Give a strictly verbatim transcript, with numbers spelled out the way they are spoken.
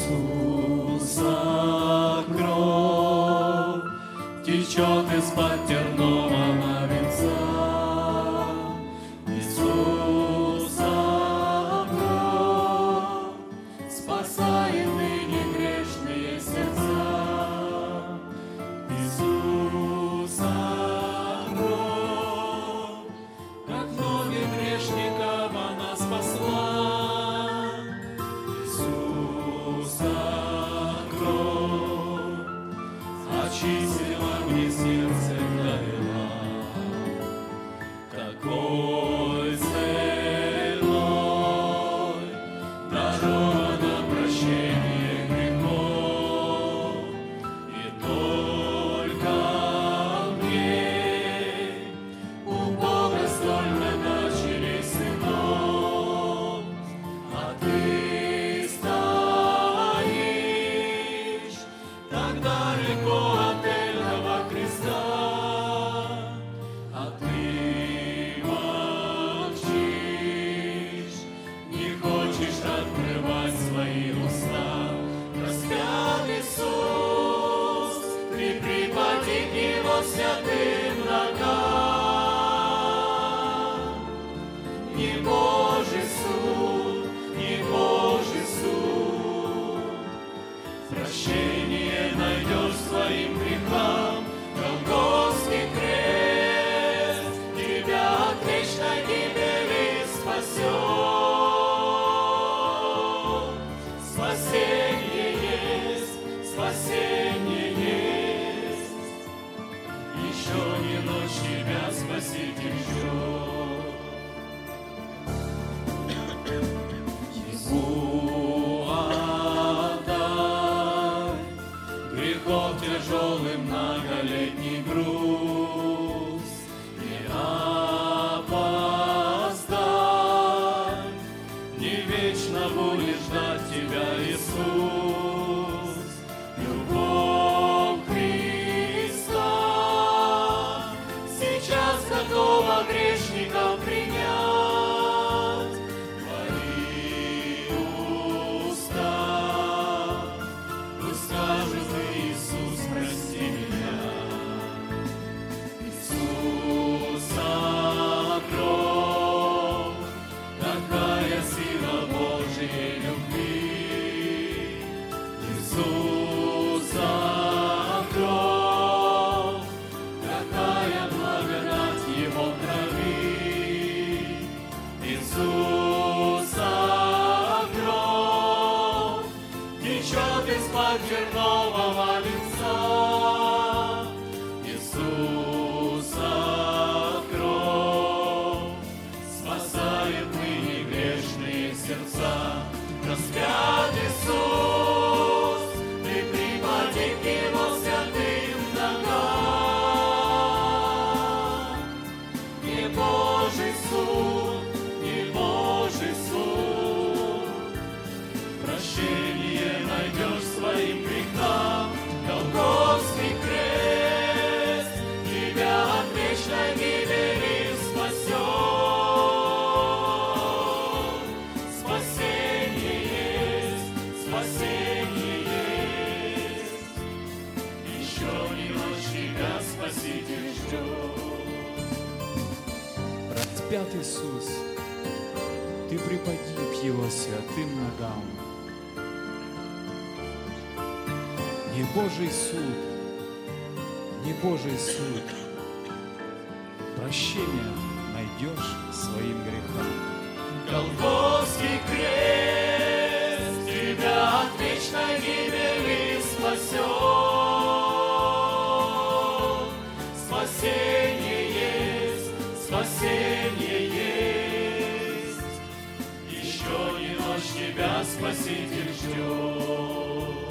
Иисуса кровь течет из-под тернового венца. Иисуса кровь спасает ныне грешные сердца. Иисуса кровь, как многих грешников она спасла. Очистила мне сердце, довела. Какой ценой даровано прощение грехов, и только мне у Бога столь назначили сынов, а ты стоишь так далеко от этого креста, а ты молчишь, не хочешь открывать свои уста. Распят Иисус, ты припади к Его святым ногам. Не Божий суд, не Божий суд, прощение найдешь своим грехам. Голгофский крест тебя от вечной гибели спасет. Спасение есть, спасение есть. Еще не ночь тебя Спаситель ждет. Ему отдай грехов тяжелый многолетний груз, не опоздай, не вечно будет ждать тебя Иисус. Любовь Христа сейчас готова грешников принять. Твои уста пусть скажут: Иисус, прости меня. Иисуса кровь, какая сила Божьей любви. Иисуса кровь, какая благодать Его крови. Иисуса кровь течет из-под тернового венца. Иисуса кровь спасает ныне грешные сердца. Распят Иисус, ты припади к Его святым ногам. Не Божий суд, не Божий суд, прощение найдешь своим грехам. Голгофский крест тебя от вечной гибели спасет. Спасение есть, спасение есть. Еще не ночь тебя Спаситель ждет. Распят Иисус, ты припади к Его святым ногам. Не Божий суд, не Божий суд, прощение найдешь своим грехам. Голгофский крест тебя от вечной гибели спасет. Спасение есть, спасение есть. Еще не ночь тебя Спаситель ждет.